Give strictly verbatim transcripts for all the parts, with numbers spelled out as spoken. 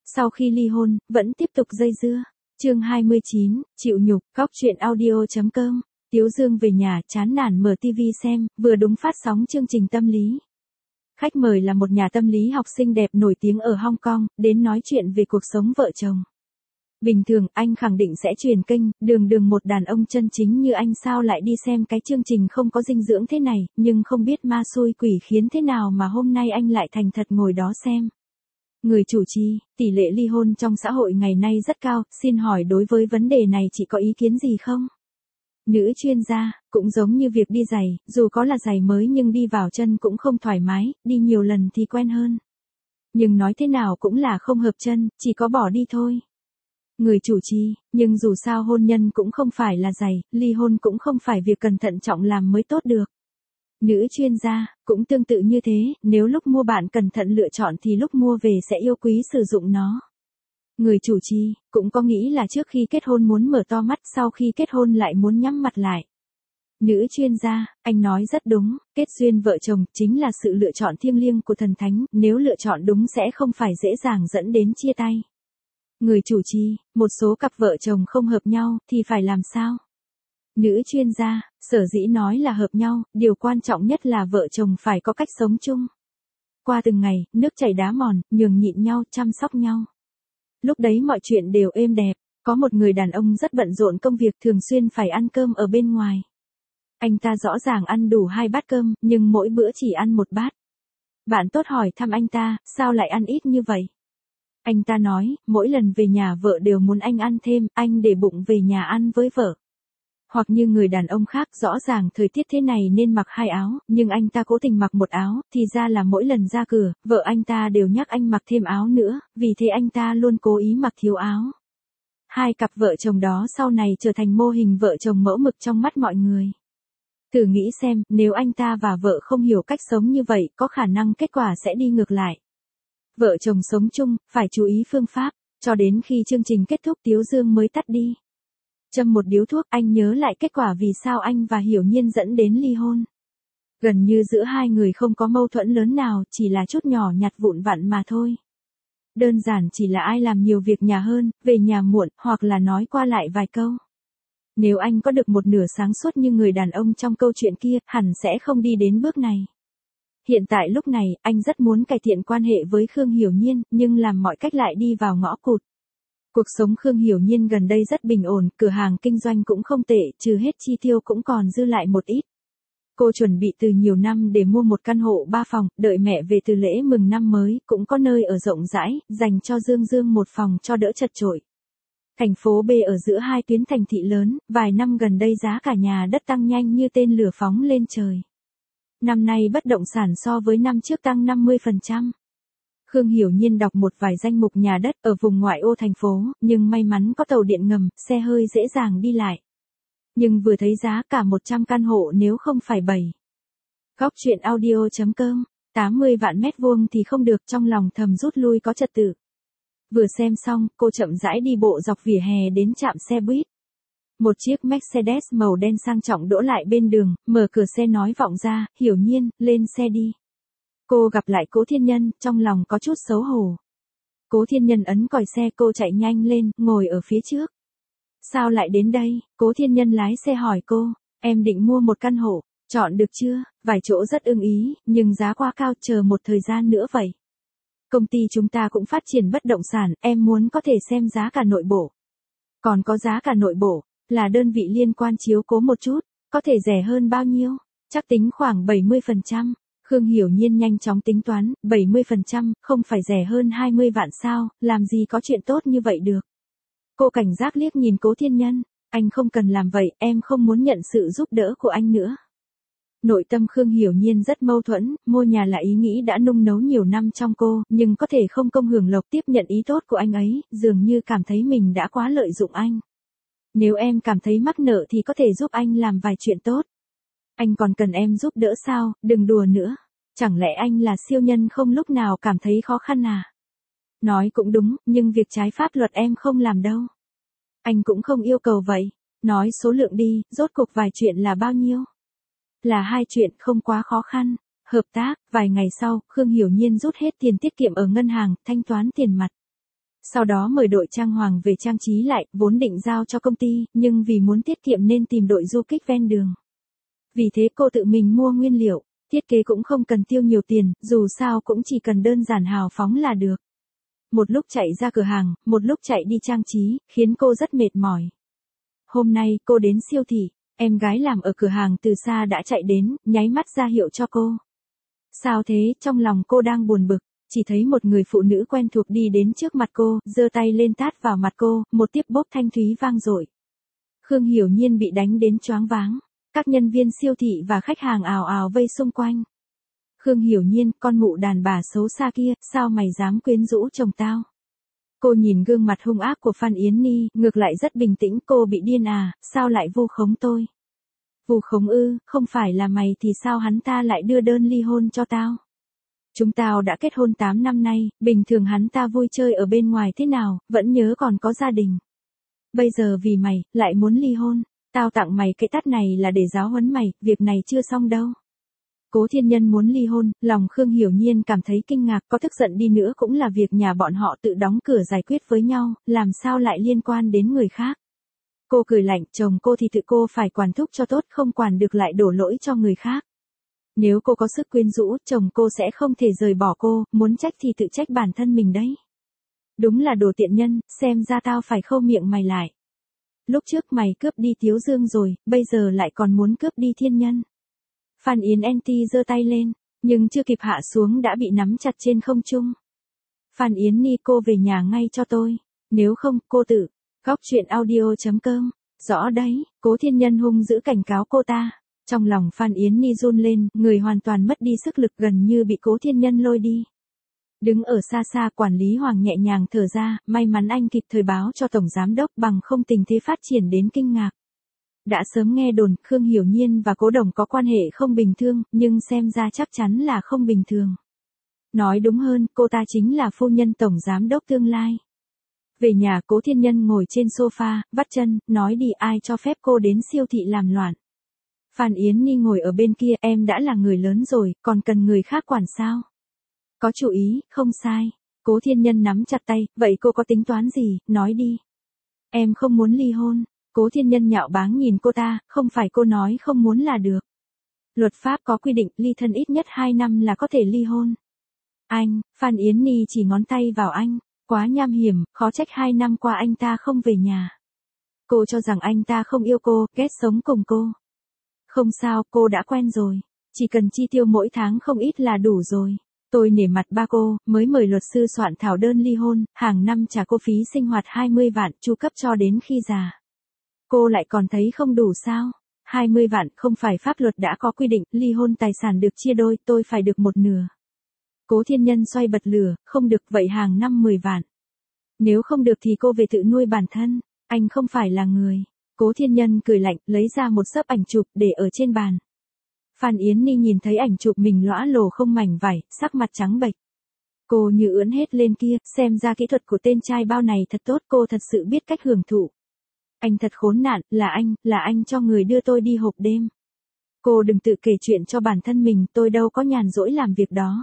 Sau khi ly hôn, vẫn tiếp tục dây dưa. Chương hai mươi chín, chịu nhục, góc truyện audio chấm com. Tiếu Dương về nhà, chán nản mở ti vi xem, vừa đúng phát sóng chương trình tâm lý. Khách mời là một nhà tâm lý học xinh đẹp nổi tiếng ở Hong Kong, đến nói chuyện về cuộc sống vợ chồng. Bình thường, anh khẳng định sẽ truyền kênh, đường đường một đàn ông chân chính như anh sao lại đi xem cái chương trình không có dinh dưỡng thế này, nhưng không biết ma xui quỷ khiến thế nào mà hôm nay anh lại thành thật ngồi đó xem. Người chủ trì, tỷ lệ ly hôn trong xã hội ngày nay rất cao, xin hỏi đối với vấn đề này chị có ý kiến gì không? Nữ chuyên gia, cũng giống như việc đi giày, dù có là giày mới nhưng đi vào chân cũng không thoải mái, đi nhiều lần thì quen hơn. Nhưng nói thế nào cũng là không hợp chân, chỉ có bỏ đi thôi. Người chủ trì, nhưng dù sao hôn nhân cũng không phải là giày, ly hôn cũng không phải việc cẩn thận trọng làm mới tốt được. Nữ chuyên gia, cũng tương tự như thế, nếu lúc mua bạn cẩn thận lựa chọn thì lúc mua về sẽ yêu quý sử dụng nó. Người chủ trì, cũng có nghĩ là trước khi kết hôn muốn mở to mắt, sau khi kết hôn lại muốn nhắm mặt lại. Nữ chuyên gia, anh nói rất đúng, kết duyên vợ chồng chính là sự lựa chọn thiêng liêng của thần thánh, nếu lựa chọn đúng sẽ không phải dễ dàng dẫn đến chia tay. Người chủ trì, một số cặp vợ chồng không hợp nhau thì phải làm sao? Nữ chuyên gia, sở dĩ nói là hợp nhau, điều quan trọng nhất là vợ chồng phải có cách sống chung. Qua từng ngày, nước chảy đá mòn, nhường nhịn nhau, chăm sóc nhau. Lúc đấy mọi chuyện đều êm đẹp, có một người đàn ông rất bận rộn công việc thường xuyên phải ăn cơm ở bên ngoài. Anh ta rõ ràng ăn đủ hai bát cơm, nhưng mỗi bữa chỉ ăn một bát. Bạn tốt hỏi thăm anh ta, sao lại ăn ít như vậy? Anh ta nói, mỗi lần về nhà vợ đều muốn anh ăn thêm, anh để bụng về nhà ăn với vợ. Hoặc như người đàn ông khác, rõ ràng thời tiết thế này nên mặc hai áo, nhưng anh ta cố tình mặc một áo, thì ra là mỗi lần ra cửa, vợ anh ta đều nhắc anh mặc thêm áo nữa, vì thế anh ta luôn cố ý mặc thiếu áo. Hai cặp vợ chồng đó sau này trở thành mô hình vợ chồng mẫu mực trong mắt mọi người. Thử nghĩ xem, nếu anh ta và vợ không hiểu cách sống như vậy, có khả năng kết quả sẽ đi ngược lại. Vợ chồng sống chung, phải chú ý phương pháp, cho đến khi chương trình kết thúc Tiếu Dương mới tắt đi. Châm một điếu thuốc, anh nhớ lại kết quả vì sao anh và Hiểu Nhiên dẫn đến ly hôn. Gần như giữa hai người không có mâu thuẫn lớn nào, chỉ là chút nhỏ nhặt vụn vặn mà thôi. Đơn giản chỉ là ai làm nhiều việc nhà hơn, về nhà muộn, hoặc là nói qua lại vài câu. Nếu anh có được một nửa sáng suốt như người đàn ông trong câu chuyện kia, hẳn sẽ không đi đến bước này. Hiện tại lúc này, anh rất muốn cải thiện quan hệ với Khương Hiểu Nhiên, nhưng làm mọi cách lại đi vào ngõ cụt. Cuộc sống Khương Hiểu Nhiên gần đây rất bình ổn, cửa hàng kinh doanh cũng không tệ, trừ hết chi tiêu cũng còn dư lại một ít. Cô chuẩn bị từ nhiều năm để mua một căn hộ ba phòng, đợi mẹ về từ lễ mừng năm mới, cũng có nơi ở rộng rãi, dành cho Dương Dương một phòng cho đỡ chật chội. Thành phố B ở giữa hai tuyến thành thị lớn, vài năm gần đây giá cả nhà đất tăng nhanh như tên lửa phóng lên trời. Năm nay bất động sản so với năm trước tăng năm mươi phần trăm. Khương Hiểu Nhiên đọc một vài danh mục nhà đất ở vùng ngoại ô thành phố, nhưng may mắn có tàu điện ngầm, xe hơi dễ dàng đi lại. Nhưng vừa thấy giá cả một trăm căn hộ nếu không phải bảy. Góc truyện audio chấm com, tám mươi vạn mét vuông thì không được, trong lòng thầm rút lui có trật tự. Vừa xem xong, cô chậm rãi đi bộ dọc vỉa hè đến trạm xe buýt. Một chiếc Mercedes màu đen sang trọng đỗ lại bên đường, mở cửa xe nói vọng ra, Hiểu Nhiên, lên xe đi. Cô gặp lại Cố Thiên Nhân, trong lòng có chút xấu hổ. Cố Thiên Nhân ấn còi xe, cô chạy nhanh lên, ngồi ở phía trước. Sao lại đến đây? Cố Thiên Nhân lái xe hỏi cô, em định mua một căn hộ, chọn được chưa? Vài chỗ rất ưng ý, nhưng giá quá cao, chờ một thời gian nữa vậy. Công ty chúng ta cũng phát triển bất động sản, em muốn có thể xem giá cả nội bộ. Còn có giá cả nội bộ, là đơn vị liên quan chiếu cố một chút, có thể rẻ hơn bao nhiêu? Chắc tính khoảng bảy mươi phần trăm. Khương Hiểu Nhiên nhanh chóng tính toán, bảy mươi phần trăm, không phải rẻ hơn hai mươi vạn sao, làm gì có chuyện tốt như vậy được. Cô cảnh giác liếc nhìn Cố Thiên Nhân, anh không cần làm vậy, em không muốn nhận sự giúp đỡ của anh nữa. Nội tâm Khương Hiểu Nhiên rất mâu thuẫn, mua nhà là ý nghĩ đã nung nấu nhiều năm trong cô, nhưng có thể không công hưởng lộc tiếp nhận ý tốt của anh ấy, dường như cảm thấy mình đã quá lợi dụng anh. Nếu em cảm thấy mắc nợ thì có thể giúp anh làm vài chuyện tốt. Anh còn cần em giúp đỡ sao, đừng đùa nữa. Chẳng lẽ anh là siêu nhân không lúc nào cảm thấy khó khăn à? Nói cũng đúng, nhưng việc trái pháp luật em không làm đâu. Anh cũng không yêu cầu vậy. Nói số lượng đi, rốt cuộc vài chuyện là bao nhiêu? Là hai chuyện, không quá khó khăn. Hợp tác, vài ngày sau, Khương Hiểu Nhiên rút hết tiền tiết kiệm ở ngân hàng, thanh toán tiền mặt. Sau đó mời đội trang hoàng về trang trí lại, vốn định giao cho công ty, nhưng vì muốn tiết kiệm nên tìm đội du kích ven đường. Vì thế cô tự mình mua nguyên liệu, thiết kế cũng không cần tiêu nhiều tiền, dù sao cũng chỉ cần đơn giản hào phóng là được. Một lúc chạy ra cửa hàng, một lúc chạy đi trang trí, khiến cô rất mệt mỏi. Hôm nay cô đến siêu thị, em gái làm ở cửa hàng từ xa đã chạy đến, nháy mắt ra hiệu cho cô. Sao thế, trong lòng cô đang buồn bực, chỉ thấy một người phụ nữ quen thuộc đi đến trước mặt cô, giơ tay lên tát vào mặt cô, một tiếp bốp thanh thúy vang dội. Khương Hiểu Nhiên bị đánh đến choáng váng, các nhân viên siêu thị và khách hàng ào ào vây xung quanh. Khương Hiểu Nhiên, con mụ đàn bà xấu xa kia, sao mày dám quyến rũ chồng tao? Cô nhìn gương mặt hung ác của Phan Yến Nhi, ngược lại rất bình tĩnh, cô bị điên à, sao lại vu khống tôi? Vu khống ư, không phải là mày thì sao hắn ta lại đưa đơn ly hôn cho tao? Chúng tao đã kết hôn tám năm nay, bình thường hắn ta vui chơi ở bên ngoài thế nào, vẫn nhớ còn có gia đình. Bây giờ vì mày, lại muốn ly hôn, tao tặng mày cái tát này là để giáo huấn mày, việc này chưa xong đâu. Cố Thiên Nhân muốn ly hôn, lòng Khương Hiểu Nhiên cảm thấy kinh ngạc, có tức giận đi nữa cũng là việc nhà bọn họ tự đóng cửa giải quyết với nhau, làm sao lại liên quan đến người khác. Cô cười lạnh, chồng cô thì tự cô phải quản thúc cho tốt, không quản được lại đổ lỗi cho người khác. Nếu cô có sức quyến rũ, chồng cô sẽ không thể rời bỏ cô, muốn trách thì tự trách bản thân mình đấy. Đúng là đồ tiện nhân, xem ra tao phải khâu miệng mày lại. Lúc trước mày cướp đi Tiếu Dương rồi, bây giờ lại còn muốn cướp đi Thiên Nhân. Phan Yến Anti giơ tay lên, nhưng chưa kịp hạ xuống đã bị nắm chặt trên không trung. Phan Yến Nhi, cô về nhà ngay cho tôi, nếu không, cô tự. Góc truyện audio chấm com, rõ đấy, Cố Thiên Nhân hung dữ cảnh cáo cô ta. Trong lòng Phan Yến Nhi run lên, người hoàn toàn mất đi sức lực, gần như bị Cố Thiên Nhân lôi đi. Đứng ở xa xa, quản lý Hoàng nhẹ nhàng thở ra, may mắn anh kịp thời báo cho Tổng Giám Đốc, bằng không tình thế phát triển đến kinh ngạc. Đã sớm nghe đồn, Khương Hiểu Nhiên và Cố Đồng có quan hệ không bình thường, nhưng xem ra chắc chắn là không bình thường. Nói đúng hơn, cô ta chính là phu nhân Tổng Giám Đốc tương lai. Về nhà, Cố Thiên Nhân ngồi trên sofa, vắt chân, nói đi, ai cho phép cô đến siêu thị làm loạn. Phan Yến Nhi ngồi ở bên kia, em đã là người lớn rồi, còn cần người khác quản sao? Có chủ ý, không sai. Cố Thiên Nhân nắm chặt tay, vậy cô có tính toán gì, nói đi. Em không muốn ly hôn. Cố Thiên Nhân nhạo báng nhìn cô ta, không phải cô nói không muốn là được. Luật pháp có quy định, ly thân ít nhất hai năm là có thể ly hôn. Anh, Phan Yến Nhi chỉ ngón tay vào anh, quá nham hiểm, khó trách hai năm qua anh ta không về nhà. Cô cho rằng anh ta không yêu cô, ghét sống cùng cô. Không sao, cô đã quen rồi, chỉ cần chi tiêu mỗi tháng không ít là đủ rồi. Tôi nể mặt ba cô, mới mời luật sư soạn thảo đơn ly hôn, hàng năm trả cô phí sinh hoạt hai mươi vạn, chu cấp cho đến khi già. Cô lại còn thấy không đủ sao? hai mươi vạn, không phải pháp luật đã có quy định, ly hôn tài sản được chia đôi, tôi phải được một nửa. Cố Thiên Nhân xoay bật lửa, không được, vậy hàng năm mười vạn. Nếu không được thì cô về tự nuôi bản thân, anh không phải là người. Cố Thiên Nhân cười lạnh, lấy ra một xấp ảnh chụp, để ở trên bàn. Phan Yến Nhi nhìn thấy ảnh chụp mình lõa lồ không mảnh vải, sắc mặt trắng bệch. Cô như ưỡn hết lên kia, xem ra kỹ thuật của tên trai bao này thật tốt, cô thật sự biết cách hưởng thụ. Anh thật khốn nạn, là anh, là anh cho người đưa tôi đi hộp đêm. Cô đừng tự kể chuyện cho bản thân mình, tôi đâu có nhàn rỗi làm việc đó.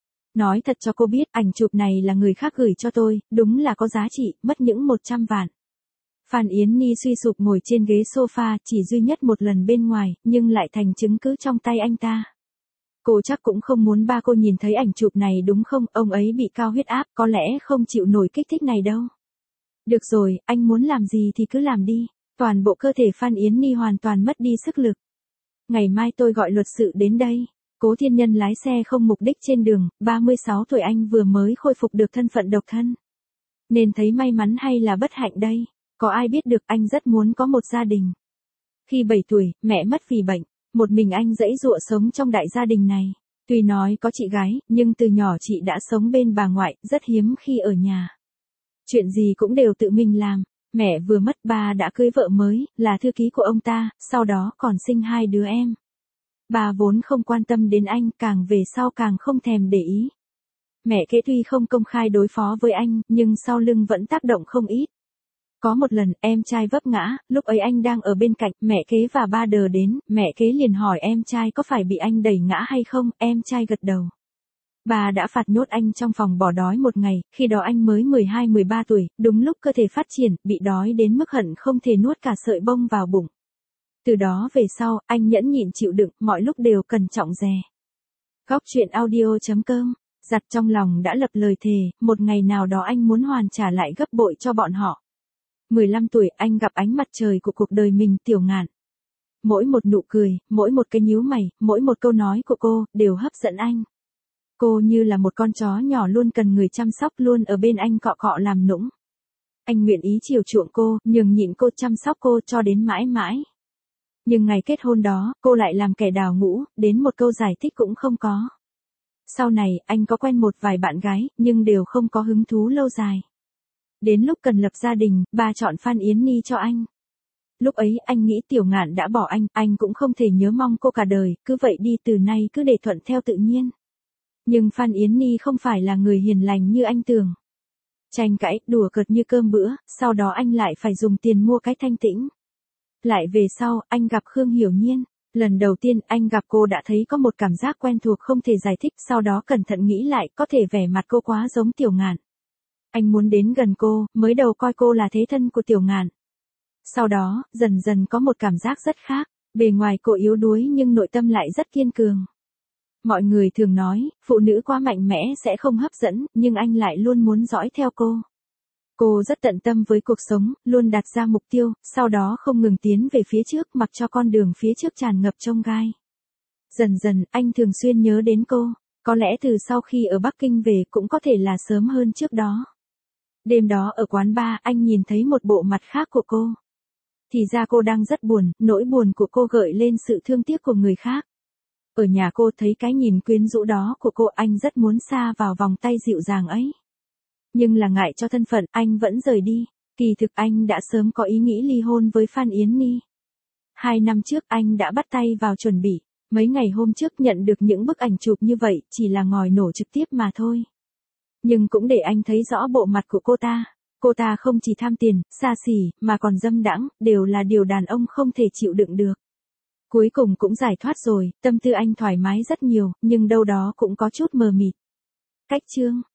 Nói thật cho cô biết, ảnh chụp này là người khác gửi cho tôi, đúng là có giá trị, mất những một trăm vạn. Phan Yến Nhi suy sụp ngồi trên ghế sofa, chỉ duy nhất một lần bên ngoài, nhưng lại thành chứng cứ trong tay anh ta. Cô chắc cũng không muốn ba cô nhìn thấy ảnh chụp này đúng không, ông ấy bị cao huyết áp, có lẽ không chịu nổi kích thích này đâu. Được rồi, anh muốn làm gì thì cứ làm đi. Toàn bộ cơ thể Phan Yến Nhi hoàn toàn mất đi sức lực. Ngày mai tôi gọi luật sự đến đây. Cố Thiên Nhân lái xe không mục đích trên đường, ba mươi sáu tuổi anh vừa mới khôi phục được thân phận độc thân. Nên thấy may mắn hay là bất hạnh đây? Có ai biết được, anh rất muốn có một gia đình. Khi bảy tuổi, mẹ mất vì bệnh, một mình anh giãy giụa sống trong đại gia đình này. Tuy nói có chị gái, nhưng từ nhỏ chị đã sống bên bà ngoại, rất hiếm khi ở nhà. Chuyện gì cũng đều tự mình làm, mẹ vừa mất, ba đã cưới vợ mới, là thư ký của ông ta, sau đó còn sinh hai đứa em. Bà vốn không quan tâm đến anh, càng về sau càng không thèm để ý. Mẹ kế tuy không công khai đối phó với anh, nhưng sau lưng vẫn tác động không ít. Có một lần, em trai vấp ngã, lúc ấy anh đang ở bên cạnh, mẹ kế và ba đờ đến, mẹ kế liền hỏi em trai có phải bị anh đẩy ngã hay không, em trai gật đầu. Bà đã phạt nhốt anh trong phòng bỏ đói một ngày, khi đó anh mới mười hai mười ba tuổi, đúng lúc cơ thể phát triển, bị đói đến mức hận không thể nuốt cả sợi bông vào bụng. Từ đó về sau, anh nhẫn nhịn chịu đựng, mọi lúc đều cẩn trọng dè. Góc chuyện audio chấm com, giặt trong lòng đã lập lời thề, một ngày nào đó anh muốn hoàn trả lại gấp bội cho bọn họ. mười lăm tuổi anh gặp ánh mặt trời của cuộc đời mình, Tiểu Ngạn. Mỗi một nụ cười, mỗi một cái nhíu mày, mỗi một câu nói của cô, đều hấp dẫn anh. Cô như là một con chó nhỏ luôn cần người chăm sóc, luôn ở bên anh cọ cọ làm nũng. Anh nguyện ý chiều chuộng cô, nhường nhịn cô, chăm sóc cô cho đến mãi mãi. Nhưng ngày kết hôn đó, cô lại làm kẻ đào ngũ, đến một câu giải thích cũng không có. Sau này, anh có quen một vài bạn gái, nhưng đều không có hứng thú lâu dài. Đến lúc cần lập gia đình, bà chọn Phan Yến Nhi cho anh. Lúc ấy anh nghĩ Tiểu Ngạn đã bỏ anh, anh cũng không thể nhớ mong cô cả đời, cứ vậy đi, từ nay cứ để thuận theo tự nhiên. Nhưng Phan Yến Nhi không phải là người hiền lành như anh tưởng. Tranh cãi, đùa cợt như cơm bữa, sau đó anh lại phải dùng tiền mua cái thanh tĩnh. Lại về sau, anh gặp Khương Hiểu Nhiên. Lần đầu tiên anh gặp cô đã thấy có một cảm giác quen thuộc không thể giải thích, sau đó cẩn thận nghĩ lại, có thể vẻ mặt cô quá giống Tiểu Ngạn. Anh muốn đến gần cô, mới đầu coi cô là thế thân của Tiểu Ngạn. Sau đó, dần dần có một cảm giác rất khác, bề ngoài cô yếu đuối nhưng nội tâm lại rất kiên cường. Mọi người thường nói, phụ nữ quá mạnh mẽ sẽ không hấp dẫn, nhưng anh lại luôn muốn dõi theo cô. Cô rất tận tâm với cuộc sống, luôn đặt ra mục tiêu, sau đó không ngừng tiến về phía trước, mặc cho con đường phía trước tràn ngập chông gai. Dần dần, anh thường xuyên nhớ đến cô, có lẽ từ sau khi ở Bắc Kinh về, cũng có thể là sớm hơn trước đó. Đêm đó ở quán bar, anh nhìn thấy một bộ mặt khác của cô. Thì ra cô đang rất buồn, nỗi buồn của cô gợi lên sự thương tiếc của người khác. Ở nhà cô thấy cái nhìn quyến rũ đó của cô, anh rất muốn sa vào vòng tay dịu dàng ấy. Nhưng là ngại cho thân phận, anh vẫn rời đi. Kỳ thực anh đã sớm có ý nghĩ ly hôn với Phan Yến Nhi. Hai năm trước anh đã bắt tay vào chuẩn bị. Mấy ngày hôm trước nhận được những bức ảnh chụp như vậy, chỉ là ngòi nổ trực tiếp mà thôi. Nhưng cũng để anh thấy rõ bộ mặt của cô ta. Cô ta không chỉ tham tiền, xa xỉ, mà còn dâm đãng, đều là điều đàn ông không thể chịu đựng được. Cuối cùng cũng giải thoát rồi, tâm tư anh thoải mái rất nhiều, nhưng đâu đó cũng có chút mờ mịt. Cách chương